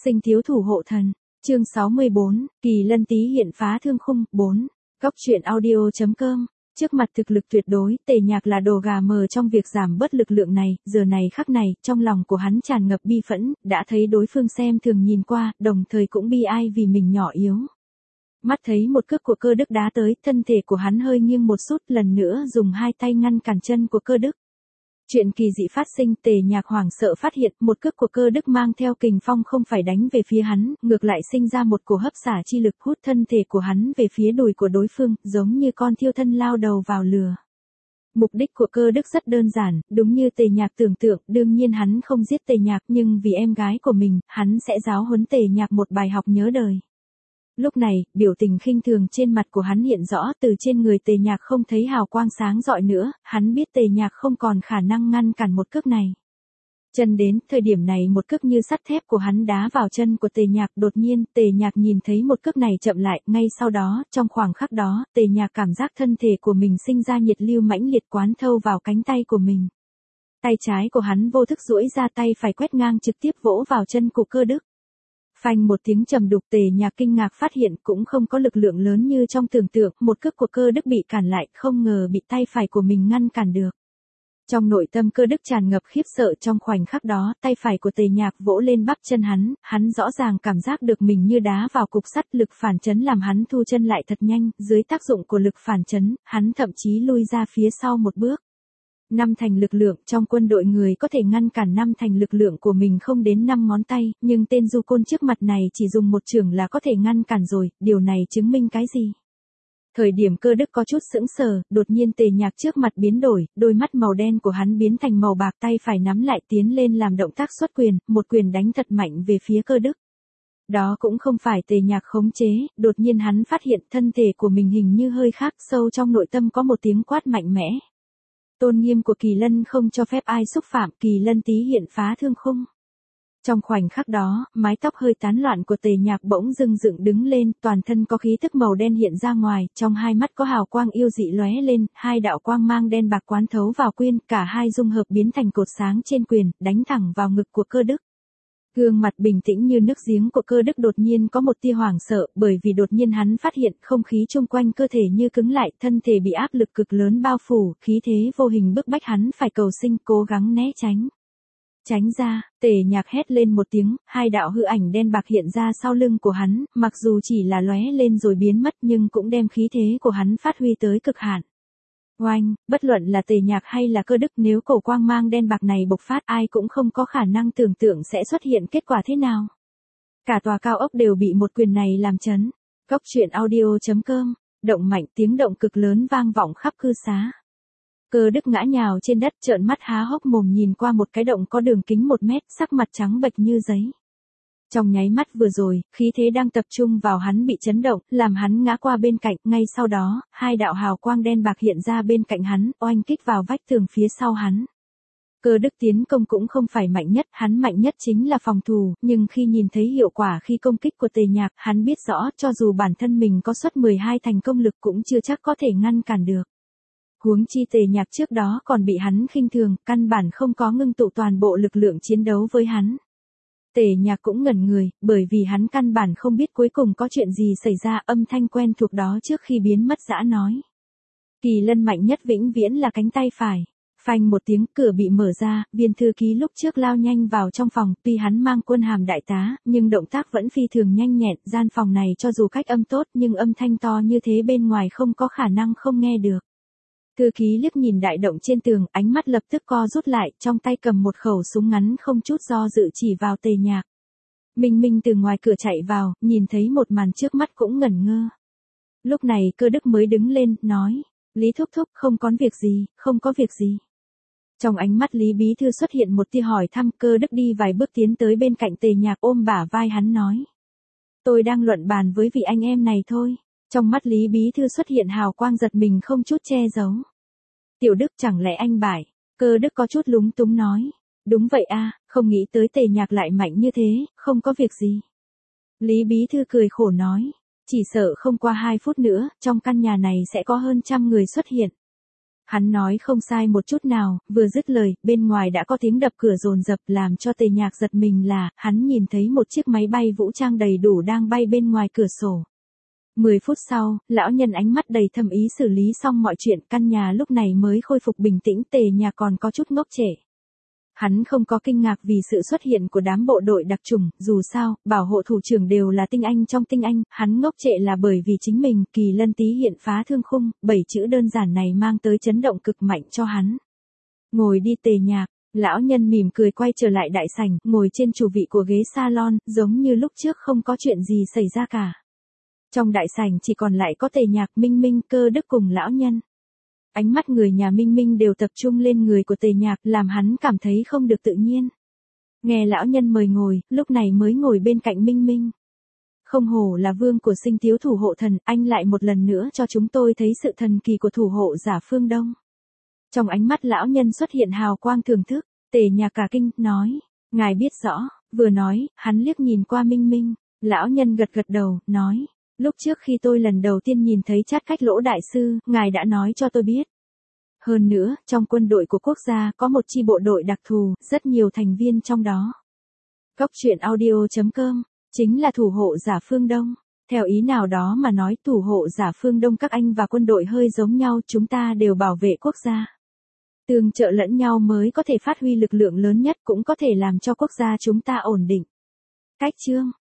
Sinh thiếu thủ hộ thần. Chương 64, Kỳ Lân Tý hiện phá thương khung. 4. Góc truyện audio.com. Trước mặt thực lực tuyệt đối, Tề Nhạc là đồ gà mờ trong việc giảm bớt lực lượng này, giờ này khắc này, trong lòng của hắn tràn ngập bi phẫn, đã thấy đối phương xem thường nhìn qua, đồng thời cũng bi ai vì mình nhỏ yếu. Mắt thấy một cước của Cơ Đức đá tới, thân thể của hắn hơi nghiêng một chút, lần nữa dùng hai tay ngăn cản chân của Cơ Đức. Chuyện kỳ dị phát sinh, Tề Nhạc hoảng sợ phát hiện một cước của Cơ Đức mang theo kình phong không phải đánh về phía hắn, ngược lại sinh ra một cổ hấp xả chi lực hút thân thể của hắn về phía đùi của đối phương, giống như con thiêu thân lao đầu vào lửa. Mục đích của Cơ Đức rất đơn giản, đúng như Tề Nhạc tưởng tượng, đương nhiên hắn không giết Tề Nhạc, nhưng vì em gái của mình, hắn sẽ giáo huấn Tề Nhạc một bài học nhớ đời. Lúc này, biểu tình khinh thường trên mặt của hắn hiện rõ, từ trên người Tề Nhạc không thấy hào quang sáng rọi nữa, hắn biết Tề Nhạc không còn khả năng ngăn cản một cước này. Chân đến, thời điểm này một cước như sắt thép của hắn đá vào chân của Tề Nhạc, đột nhiên, Tề Nhạc nhìn thấy một cước này chậm lại, ngay sau đó, trong khoảng khắc đó, Tề Nhạc cảm giác thân thể của mình sinh ra nhiệt lưu mãnh liệt quán thâu vào cánh tay của mình. Tay trái của hắn vô thức duỗi ra, tay phải quét ngang trực tiếp vỗ vào chân của Cơ Đức. Phanh một tiếng trầm đục, Tề Nhạc kinh ngạc phát hiện cũng không có lực lượng lớn như trong tưởng tượng, một cước của Cơ Đức bị cản lại, không ngờ bị tay phải của mình ngăn cản được. Trong nội tâm Cơ Đức tràn ngập khiếp sợ, trong khoảnh khắc đó, tay phải của Tề Nhạc vỗ lên bắp chân hắn rõ ràng cảm giác được mình như đá vào cục sắt, lực phản chấn làm hắn thu chân lại thật nhanh, dưới tác dụng của lực phản chấn, hắn thậm chí lui ra phía sau một bước. 5 thành lực lượng, trong quân đội người có thể ngăn cản 5 thành lực lượng của mình không đến 5 ngón tay, nhưng tên du côn trước mặt này chỉ dùng một chưởng là có thể ngăn cản rồi, điều này chứng minh cái gì? Thời điểm Cơ Đức có chút sững sờ, đột nhiên Tề Nhạc trước mặt biến đổi, đôi mắt màu đen của hắn biến thành màu bạc, tay phải nắm lại tiến lên làm động tác xuất quyền, một quyền đánh thật mạnh về phía Cơ Đức. Đó cũng không phải Tề Nhạc khống chế, đột nhiên hắn phát hiện thân thể của mình hình như hơi khác, sâu trong nội tâm có một tiếng quát mạnh mẽ. Tôn nghiêm của Kỳ Lân không cho phép ai xúc phạm, Kỳ Lân Tý hiện phá thương khung. Trong khoảnh khắc đó, mái tóc hơi tán loạn của Tề Nhạc bỗng dưng dựng đứng lên, toàn thân có khí tức màu đen hiện ra ngoài, trong hai mắt có hào quang yêu dị lóe lên, hai đạo quang mang đen bạc quán thấu vào quyên, cả hai dung hợp biến thành cột sáng trên quyền, đánh thẳng vào ngực của Cơ Đức. Gương mặt bình tĩnh như nước giếng của Cơ Đức đột nhiên có một tia hoảng sợ, bởi vì đột nhiên hắn phát hiện không khí chung quanh cơ thể như cứng lại, thân thể bị áp lực cực lớn bao phủ, khí thế vô hình bức bách hắn phải cầu sinh, cố gắng né tránh. Tránh ra, Tề Nhạc hét lên một tiếng, hai đạo hư ảnh đen bạc hiện ra sau lưng của hắn, mặc dù chỉ là lóe lên rồi biến mất nhưng cũng đem khí thế của hắn phát huy tới cực hạn. Oanh, bất luận là Tề Nhạc hay là Cơ Đức, nếu cổ quang mang đen bạc này bộc phát, ai cũng không có khả năng tưởng tượng sẽ xuất hiện kết quả thế nào. Cả tòa cao ốc đều bị một quyền này làm chấn. Góc truyện audio.com. Động mạnh, tiếng động cực lớn vang vọng khắp cư xá. Cơ Đức ngã nhào trên đất, trợn mắt há hốc mồm nhìn qua một cái động có đường kính 1 mét, sắc mặt trắng bệch như giấy. Trong nháy mắt vừa rồi, khí thế đang tập trung vào hắn bị chấn động, làm hắn ngã qua bên cạnh, ngay sau đó, hai đạo hào quang đen bạc hiện ra bên cạnh hắn, oanh kích vào vách tường phía sau hắn. Cơ Đức tiến công cũng không phải mạnh nhất, hắn mạnh nhất chính là phòng thủ, nhưng khi nhìn thấy hiệu quả khi công kích của Tề Nhạc, hắn biết rõ, cho dù bản thân mình có suất 12 thành công lực cũng chưa chắc có thể ngăn cản được. Huống chi Tề Nhạc trước đó còn bị hắn khinh thường, căn bản không có ngưng tụ toàn bộ lực lượng chiến đấu với hắn. Tề Nhạc cũng ngẩn người, bởi vì hắn căn bản không biết cuối cùng có chuyện gì xảy ra, âm thanh quen thuộc đó trước khi biến mất dã nói. Kỳ Lân mạnh nhất vĩnh viễn là cánh tay phải. Phanh một tiếng, cửa bị mở ra, viên thư ký lúc trước lao nhanh vào trong phòng, tuy hắn mang quân hàm đại tá, nhưng động tác vẫn phi thường nhanh nhẹn, gian phòng này cho dù cách âm tốt nhưng âm thanh to như thế bên ngoài không có khả năng không nghe được. Thư ký liếc nhìn đại động trên tường, ánh mắt lập tức co rút lại, trong tay cầm một khẩu súng ngắn không chút do dự chỉ vào Tề Nhạc. Minh Minh từ ngoài cửa chạy vào, nhìn thấy một màn trước mắt cũng ngẩn ngơ. Lúc này Cơ Đức mới đứng lên, nói, Lý thúc thúc, không có việc gì, không có việc gì. Trong ánh mắt Lý bí thư xuất hiện một tia hỏi thăm, Cơ Đức đi vài bước tiến tới bên cạnh Tề Nhạc ôm bả vai hắn nói. Tôi đang luận bàn với vị anh em này thôi. Trong mắt Lý bí thư xuất hiện hào quang giật mình không chút che giấu. Tiểu Đức chẳng lẽ anh bại? Cơ Đức có chút lúng túng nói. Đúng vậy a, không nghĩ tới Tề Nhạc lại mạnh như thế, không có việc gì. Lý bí thư cười khổ nói. Chỉ sợ không qua 2 phút nữa, trong căn nhà này sẽ có hơn 100 người xuất hiện. Hắn nói không sai một chút nào, vừa dứt lời, bên ngoài đã có tiếng đập cửa dồn dập làm cho Tề Nhạc giật mình là, hắn nhìn thấy một chiếc máy bay vũ trang đầy đủ đang bay bên ngoài cửa sổ. 10 phút sau, lão nhân ánh mắt đầy thâm ý xử lý xong mọi chuyện, căn nhà lúc này mới khôi phục bình tĩnh. Tề Nhạc còn có chút ngốc trệ. Hắn không có kinh ngạc vì sự xuất hiện của đám bộ đội đặc chủng, dù sao, bảo hộ thủ trưởng đều là tinh anh trong tinh anh, hắn ngốc trệ là bởi vì chính mình, Kỳ Lân Tý hiện phá thương khung, 7 chữ đơn giản này mang tới chấn động cực mạnh cho hắn. Ngồi đi Tề Nhạc, lão nhân mỉm cười quay trở lại đại sảnh, ngồi trên chủ vị của ghế salon, giống như lúc trước không có chuyện gì xảy ra cả. Trong đại sảnh chỉ còn lại có Tề Nhạc, Minh Minh, Cơ Đức cùng lão nhân. Ánh mắt người nhà Minh Minh đều tập trung lên người của Tề Nhạc, làm hắn cảm thấy không được tự nhiên. Nghe lão nhân mời ngồi, lúc này mới ngồi bên cạnh Minh Minh. Không hổ là vương của Sinh Thiếu thủ hộ thần, anh lại một lần nữa cho chúng tôi thấy sự thần kỳ của thủ hộ giả phương Đông. Trong ánh mắt lão nhân xuất hiện hào quang thưởng thức, Tề Nhạc cả kinh, nói, ngài biết rõ, vừa nói, hắn liếc nhìn qua Minh Minh, lão nhân gật gật đầu, nói. Lúc trước khi tôi lần đầu tiên nhìn thấy Chát Cách Lỗ đại sư, ngài đã nói cho tôi biết. Hơn nữa, trong quân đội của quốc gia có một chi bộ đội đặc thù, rất nhiều thành viên trong đó. Cốc truyện audio.com, chính là thủ hộ giả phương Đông. Theo ý nào đó mà nói thủ hộ giả phương Đông các anh và quân đội hơi giống nhau, chúng ta đều bảo vệ quốc gia. Tương trợ lẫn nhau mới có thể phát huy lực lượng lớn nhất, cũng có thể làm cho quốc gia chúng ta ổn định. Cách chương